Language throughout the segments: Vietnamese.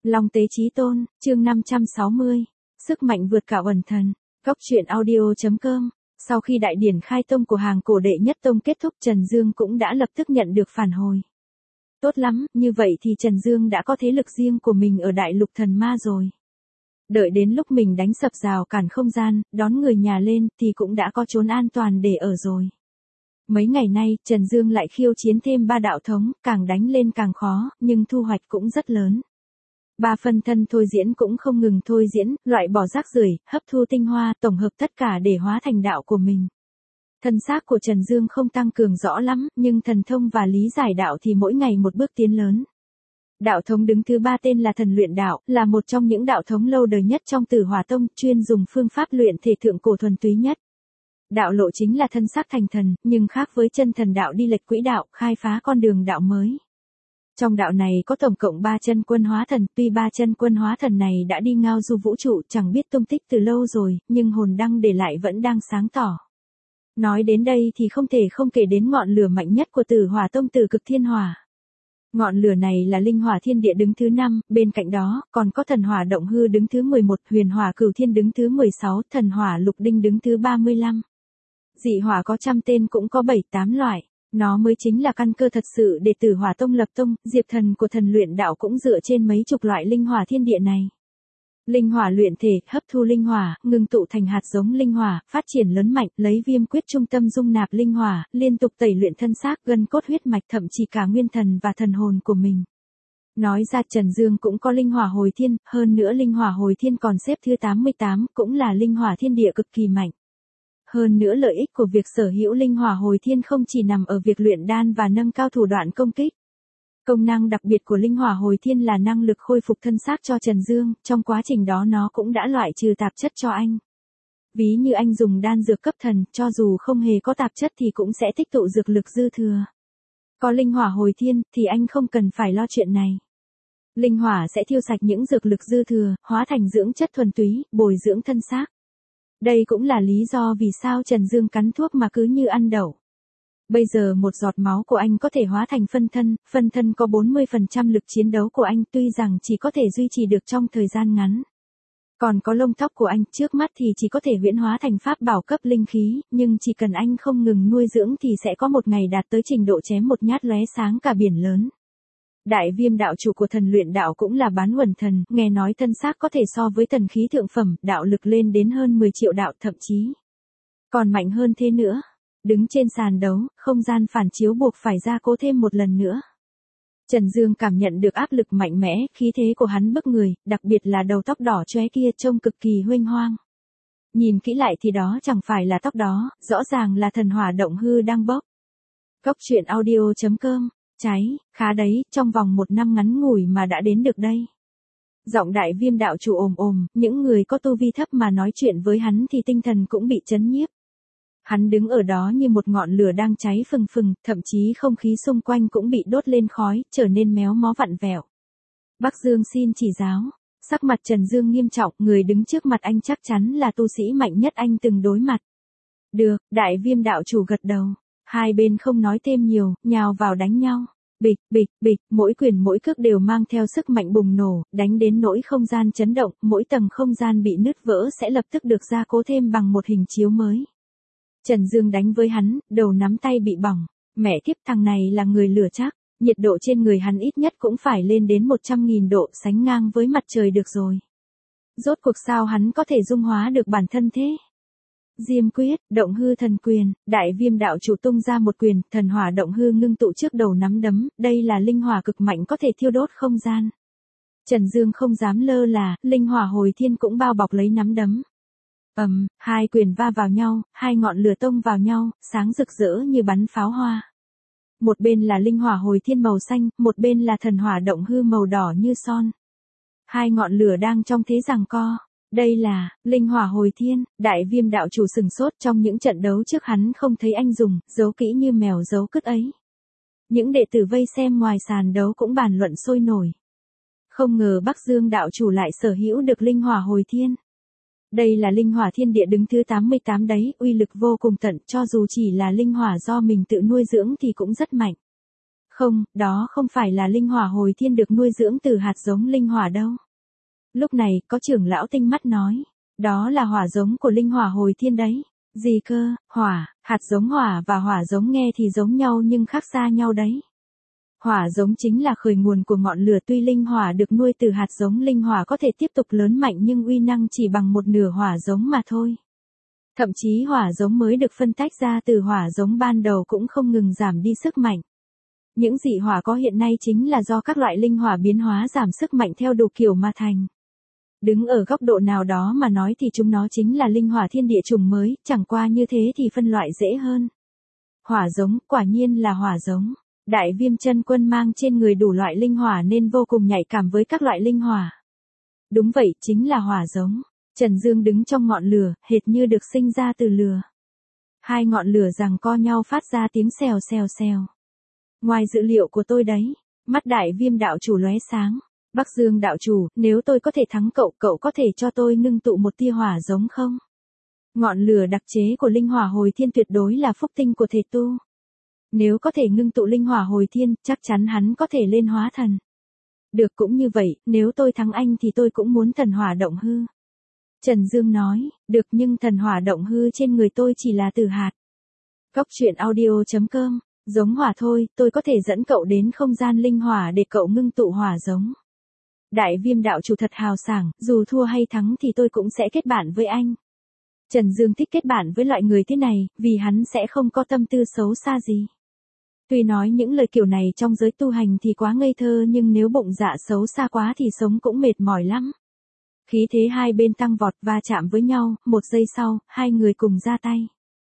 Long Tế Chí Tôn, chương 560. Sức mạnh vượt cả ẩn thần. Góc truyện audio.com. Sau khi đại điển khai tông của hàng cổ đệ nhất tông kết thúc, Trần Dương cũng đã lập tức nhận được phản hồi. Tốt lắm, như vậy thì Trần Dương đã có thế lực riêng của mình ở đại lục thần ma rồi. Đợi đến lúc mình đánh sập rào cản không gian, đón người nhà lên thì cũng đã có chốn an toàn để ở rồi. Mấy ngày nay, Trần Dương lại khiêu chiến thêm 3 đạo thống, càng đánh lên càng khó, nhưng thu hoạch cũng rất lớn. 3 phân thân thôi diễn cũng không ngừng thôi diễn, loại bỏ rác rưởi, hấp thu tinh hoa, tổng hợp tất cả để hóa thành đạo của mình. Thân xác của Trần Dương không tăng cường rõ lắm, nhưng thần thông và lý giải đạo thì mỗi ngày một bước tiến lớn. Đạo thống đứng thứ 3 tên là Thần Luyện Đạo, là một trong những đạo thống lâu đời nhất trong Tử Hỏa Tông, chuyên dùng phương pháp luyện thể thượng cổ thuần túy nhất. Đạo lộ chính là thân xác thành thần, nhưng khác với chân thần đạo đi lệch quỹ đạo, khai phá con đường đạo mới. Trong đạo này có tổng cộng 3 chân quân hóa thần, tuy 3 chân quân hóa thần này đã đi ngao du vũ trụ chẳng biết tung tích từ lâu rồi, nhưng hồn đăng để lại vẫn đang sáng tỏ. Nói đến đây thì không thể không kể đến ngọn lửa mạnh nhất của Tử Hỏa Tông, Tử Cực Thiên Hỏa. Ngọn lửa này là Linh Hỏa Thiên Địa đứng thứ 5, bên cạnh đó còn có Thần Hỏa Động Hư đứng thứ 11, Huyền Hỏa Cửu Thiên đứng thứ 16, Thần Hỏa Lục Đinh đứng thứ 35. Dị hỏa có trăm tên cũng có 7-8 loại, nó mới chính là căn cơ thật sự để Tử Hỏa Tông lập tông. Diệp thần của Thần Luyện Đạo cũng dựa trên mấy chục loại linh hỏa thiên địa này. Linh hỏa luyện thể, hấp thu linh hỏa, ngưng tụ thành hạt giống linh hỏa, phát triển lớn mạnh, lấy viêm quyết trung tâm dung nạp linh hỏa, liên tục tẩy luyện thân xác, gân cốt huyết mạch, thậm chí cả nguyên thần và thần hồn của mình. Nói ra Trần Dương cũng có linh hỏa hồi thiên, hơn nữa linh hỏa hồi thiên còn xếp thứ 88, cũng là linh hỏa thiên địa cực kỳ mạnh. Hơn nữa lợi ích của việc sở hữu linh hỏa hồi thiên không chỉ nằm ở việc luyện đan và nâng cao thủ đoạn công kích. Công năng đặc biệt của linh hỏa hồi thiên là năng lực khôi phục thân xác cho Trần Dương, trong quá trình đó nó cũng đã loại trừ tạp chất cho anh. Ví như anh dùng đan dược cấp thần, cho dù không hề có tạp chất thì cũng sẽ tích tụ dược lực dư thừa. Có linh hỏa hồi thiên thì anh không cần phải lo chuyện này. Linh hỏa sẽ thiêu sạch những dược lực dư thừa, hóa thành dưỡng chất thuần túy, bồi dưỡng thân xác. Đây cũng là lý do vì sao Trần Dương cắn thuốc mà cứ như ăn đậu. Bây giờ một giọt máu của anh có thể hóa thành phân thân có 40% lực chiến đấu của anh, tuy rằng chỉ có thể duy trì được trong thời gian ngắn. Còn có lông tóc của anh, trước mắt thì chỉ có thể huyễn hóa thành pháp bảo cấp linh khí, nhưng chỉ cần anh không ngừng nuôi dưỡng thì sẽ có một ngày đạt tới trình độ chém một nhát lóe sáng cả biển lớn. Đại Viêm đạo chủ của Thần Luyện Đạo cũng là bán huẩn thần, nghe nói thân xác có thể so với thần khí thượng phẩm, đạo lực lên đến hơn 10 triệu đạo, thậm chí còn mạnh hơn thế nữa. Đứng trên sàn đấu, không gian phản chiếu buộc phải gia cố thêm một lần nữa. Trần Dương cảm nhận được áp lực mạnh mẽ, khí thế của hắn bức người, đặc biệt là đầu tóc đỏ chóe kia trông cực kỳ huênh hoang. Nhìn kỹ lại thì đó chẳng phải là tóc đó, rõ ràng là Thần Hỏa Động Hư đang bốc. Góc truyện audio.com. Cháy, khá đấy, trong vòng 1 năm ngắn ngủi mà đã đến được đây. Giọng Đại Viêm đạo chủ ồm, những người có tu vi thấp mà nói chuyện với hắn thì tinh thần cũng bị chấn nhiếp. Hắn đứng ở đó như một ngọn lửa đang cháy phừng phừng, thậm chí không khí xung quanh cũng bị đốt lên khói, trở nên méo mó vặn vẹo. Bắc Dương xin chỉ giáo. Sắc mặt Trần Dương nghiêm trọng, người đứng trước mặt anh chắc chắn là tu sĩ mạnh nhất anh từng đối mặt. Được, Đại Viêm đạo chủ gật đầu. Hai bên không nói thêm nhiều, nhào vào đánh nhau. Bịch, bịch, bịch, mỗi quyền mỗi cước đều mang theo sức mạnh bùng nổ, đánh đến nỗi không gian chấn động, mỗi tầng không gian bị nứt vỡ sẽ lập tức được gia cố thêm bằng một hình chiếu mới. Trần Dương đánh với hắn, đầu nắm tay bị bỏng. Mẹ kiếp, thằng này là người lửa chắc, nhiệt độ trên người hắn ít nhất cũng phải lên đến 100.000 độ, sánh ngang với mặt trời được rồi. Rốt cuộc sao hắn có thể dung hóa được bản thân thế? Diêm quyết, Động Hư Thần Quyền, Đại Viêm đạo chủ tung ra một quyền, Thần Hỏa Động Hư ngưng tụ trước đầu nắm đấm, đây là linh hỏa cực mạnh có thể thiêu đốt không gian. Trần Dương không dám lơ là, linh hỏa hồi thiên cũng bao bọc lấy nắm đấm. Hai quyền va vào nhau, hai ngọn lửa tông vào nhau, sáng rực rỡ như bắn pháo hoa. Một bên là linh hỏa hồi thiên màu xanh, một bên là Thần Hỏa Động Hư màu đỏ như son. Hai ngọn lửa đang trong thế giằng co. Đây là linh hỏa hồi thiên. Đại Viêm đạo chủ sừng sốt, trong những trận đấu trước hắn không thấy anh dùng, giấu kỹ như mèo giấu cứt ấy. Những đệ tử vây xem ngoài sàn đấu cũng bàn luận sôi nổi. Không ngờ Bắc Dương đạo chủ lại sở hữu được linh hỏa hồi thiên. Đây là linh hỏa thiên địa đứng thứ 88 đấy, uy lực vô cùng tận, cho dù chỉ là linh hỏa do mình tự nuôi dưỡng thì cũng rất mạnh. Không, đó không phải là linh hỏa hồi thiên được nuôi dưỡng từ hạt giống linh hỏa đâu. Lúc này, có trưởng lão tinh mắt nói. Đó là hỏa giống của linh hỏa hồi thiên đấy. Gì cơ, hỏa, hạt giống hỏa và hỏa giống nghe thì giống nhau nhưng khác xa nhau đấy. Hỏa giống chính là khởi nguồn của ngọn lửa, tuy linh hỏa được nuôi từ hạt giống linh hỏa có thể tiếp tục lớn mạnh nhưng uy năng chỉ bằng một nửa hỏa giống mà thôi. Thậm chí hỏa giống mới được phân tách ra từ hỏa giống ban đầu cũng không ngừng giảm đi sức mạnh. Những dị hỏa có hiện nay chính là do các loại linh hỏa biến hóa giảm sức mạnh theo đủ kiểu mà thành. Đứng ở góc độ nào đó mà nói thì chúng nó chính là linh hỏa thiên địa chủng mới, chẳng qua như thế thì phân loại dễ hơn. Hỏa giống, quả nhiên là hỏa giống. Đại Viêm Chân Quân mang trên người đủ loại linh hỏa nên vô cùng nhạy cảm với các loại linh hỏa. Đúng vậy, chính là hỏa giống. Trần Dương đứng trong ngọn lửa, hệt như được sinh ra từ lửa. Hai ngọn lửa giằng co nhau phát ra tiếng xèo xèo xèo. Ngoài dự liệu của tôi đấy, mắt Đại Viêm đạo chủ lóe sáng. Bắc Dương đạo chủ, nếu tôi có thể thắng cậu, cậu có thể cho tôi ngưng tụ một tia hỏa giống không? Ngọn lửa đặc chế của linh hỏa hồi thiên tuyệt đối là phúc tinh của thể tu. Nếu có thể ngưng tụ linh hỏa hồi thiên, chắc chắn hắn có thể lên hóa thần. Được, cũng như vậy, nếu tôi thắng anh thì tôi cũng muốn thần hỏa động hư. Trần Dương nói, được, nhưng thần hỏa động hư trên người tôi chỉ là từ hạt. Cóc truyện audio.com, giống hỏa thôi, tôi có thể dẫn cậu đến không gian linh hỏa để cậu ngưng tụ hỏa giống. Đại Viêm đạo chủ thật hào sảng, dù thua hay thắng thì tôi cũng sẽ kết bạn với anh. Trần Dương thích kết bạn với loại người thế này, vì hắn sẽ không có tâm tư xấu xa gì. Tuy nói những lời kiểu này trong giới tu hành thì quá ngây thơ nhưng nếu bụng dạ xấu xa quá thì sống cũng mệt mỏi lắm. Khí thế hai bên tăng vọt va chạm với nhau, một giây sau, hai người cùng ra tay.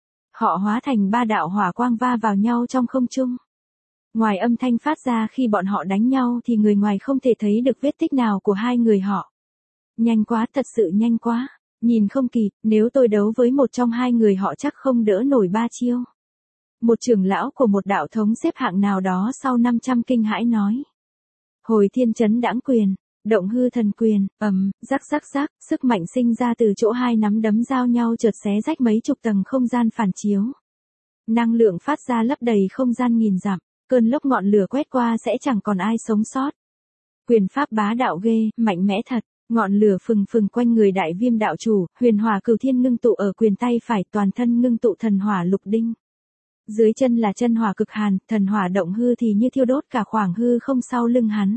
Họ hóa thành ba đạo hỏa quang va vào nhau trong không trung. Ngoài âm thanh phát ra khi bọn họ đánh nhau thì người ngoài không thể thấy được vết tích nào của hai người họ. Nhanh quá, thật sự nhanh quá. Nhìn không kịp, nếu tôi đấu với một trong hai người họ chắc không đỡ nổi ba chiêu. Một trưởng lão của một đạo thống xếp hạng nào đó sau 500 kinh hãi nói. Hồi thiên chấn đãng quyền, động hư thần quyền, rắc rắc rắc, sức mạnh sinh ra từ chỗ hai nắm đấm giao nhau chợt xé rách mấy chục tầng không gian phản chiếu. Năng lượng phát ra lấp đầy không gian nghìn dặm, cơn lốc ngọn lửa quét qua sẽ chẳng còn ai sống sót. Quyền pháp bá đạo ghê, mạnh mẽ thật. Ngọn lửa phừng phừng quanh người Đại Viêm đạo chủ, huyền hỏa cửu thiên ngưng tụ ở quyền tay phải, toàn thân ngưng tụ thần hỏa lục đinh. Dưới chân là chân hỏa cực hàn, thần hỏa động hư thì như thiêu đốt cả khoảng hư không sau lưng hắn.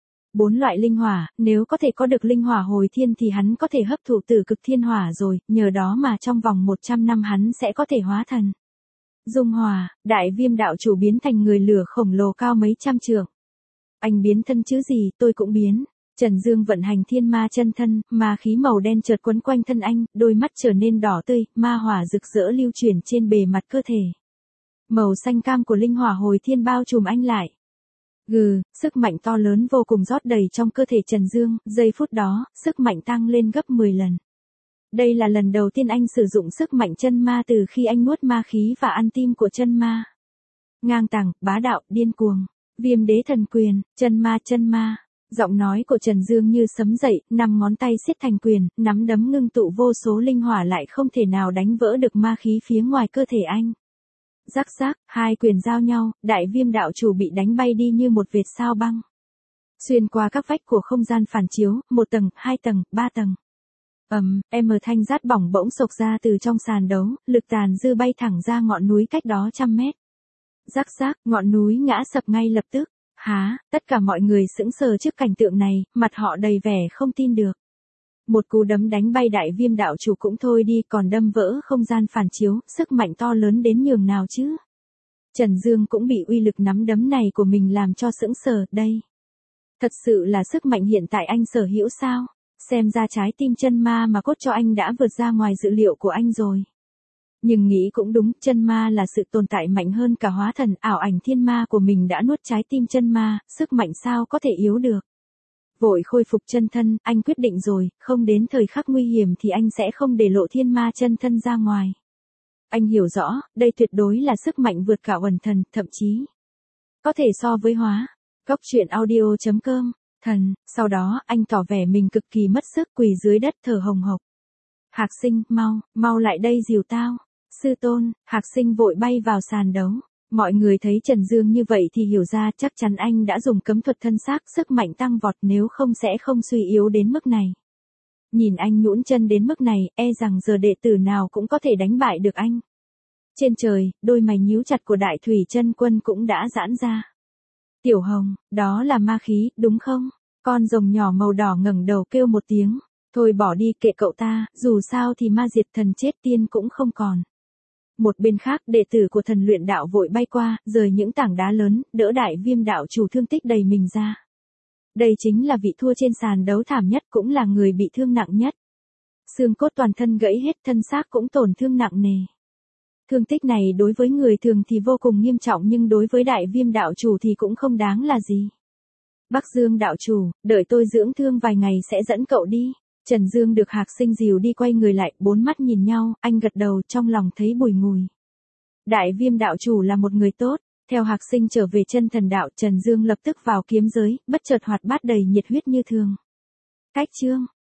4 loại linh hỏa, nếu có thể có được linh hỏa hồi thiên thì hắn có thể hấp thụ từ cực thiên hỏa rồi, nhờ đó mà trong vòng 100 năm hắn sẽ có thể hóa thần. Dung hỏa, Đại Viêm đạo chủ biến thành người lửa khổng lồ cao mấy trăm trượng. Anh biến thân chứ gì, tôi cũng biến. Trần Dương vận hành thiên ma chân thân, ma khí màu đen chợt quấn quanh thân anh, đôi mắt trở nên đỏ tươi, ma hỏa rực rỡ lưu chuyển trên bề mặt cơ thể. Màu xanh cam của linh hỏa hồi thiên bao trùm anh lại. Sức mạnh to lớn vô cùng rót đầy trong cơ thể Trần Dương, giây phút đó, sức mạnh tăng lên gấp 10 lần. Đây là lần đầu tiên anh sử dụng sức mạnh chân ma từ khi anh nuốt ma khí và ăn tim của chân ma. Ngang tàng, bá đạo, điên cuồng, Viêm đế thần quyền, chân ma. Giọng nói của Trần Dương như sấm dậy, 5 ngón tay siết thành quyền, nắm đấm ngưng tụ vô số linh hỏa lại không thể nào đánh vỡ được ma khí phía ngoài cơ thể anh. Rắc rắc, hai quyền giao nhau, Đại Viêm đạo chủ bị đánh bay đi như một vệt sao băng. Xuyên qua các vách của không gian phản chiếu, 1 tầng, 2 tầng, 3 tầng. Thanh rát bỏng bỗng sộc ra từ trong sàn đấu, lực tàn dư bay thẳng ra ngọn núi cách đó trăm mét. Rắc rắc, ngọn núi ngã sập ngay lập tức. Tất cả mọi người sững sờ trước cảnh tượng này, mặt họ đầy vẻ không tin được. Một cú đấm đánh bay Đại Viêm đạo chủ cũng thôi đi, còn đâm vỡ không gian phản chiếu, sức mạnh to lớn đến nhường nào chứ. Trần Dương cũng bị uy lực nắm đấm này của mình làm cho sững sờ, đây. Thật sự là sức mạnh hiện tại anh sở hữu sao? Xem ra trái tim chân ma mà cốt cho anh đã vượt ra ngoài dự liệu của anh rồi. Nhưng nghĩ cũng đúng, chân ma là sự tồn tại mạnh hơn cả hóa thần, ảo ảnh thiên ma của mình đã nuốt trái tim chân ma, sức mạnh sao có thể yếu được. Vội khôi phục chân thân, anh quyết định rồi, không đến thời khắc nguy hiểm thì anh sẽ không để lộ thiên ma chân thân ra ngoài. Anh hiểu rõ, đây tuyệt đối là sức mạnh vượt cả uẩn thần, thậm chí có thể so với hóa. Cóc truyện audio.com, thần, sau đó anh tỏ vẻ mình cực kỳ mất sức quỳ dưới đất thở hồng hộc. Hạc Sinh, mau lại đây dìu tao. Sư tôn, Hạc Sinh vội bay vào sàn đấu. Mọi người thấy Trần Dương như vậy thì hiểu ra chắc chắn anh đã dùng cấm thuật thân xác, sức mạnh tăng vọt, nếu không sẽ không suy yếu đến mức này. Nhìn anh nhũn chân đến mức này, e rằng giờ đệ tử nào cũng có thể đánh bại được anh. Trên trời, đôi mày nhíu chặt của Đại Thủy Chân Quân cũng đã giãn ra. Tiểu Hồng, đó là ma khí, đúng không? Con rồng nhỏ màu đỏ ngẩng đầu kêu một tiếng. Thôi bỏ đi, kệ cậu ta, dù sao thì ma diệt thần chết tiên cũng không còn. Một bên khác, đệ tử của Thần Luyện Đạo vội bay qua, rời những tảng đá lớn, đỡ Đại Viêm đạo chủ thương tích đầy mình ra. Đây chính là vị thua trên sàn đấu thảm nhất, cũng là người bị thương nặng nhất. Xương cốt toàn thân gãy hết, thân xác cũng tổn thương nặng nề. Thương tích này đối với người thường thì vô cùng nghiêm trọng, nhưng đối với Đại Viêm đạo chủ thì cũng không đáng là gì. Bắc Dương đạo chủ, đợi tôi dưỡng thương vài ngày sẽ dẫn cậu đi. Trần Dương được Hạc Sinh dìu đi, quay người lại, bốn mắt nhìn nhau, anh gật đầu, trong lòng thấy bùi ngùi. Đại Viêm đạo chủ là một người tốt. Theo Hạc Sinh trở về Chân Thần đạo, Trần Dương lập tức vào kiếm giới, bất chợt hoạt bát đầy nhiệt huyết như thường. Cách chương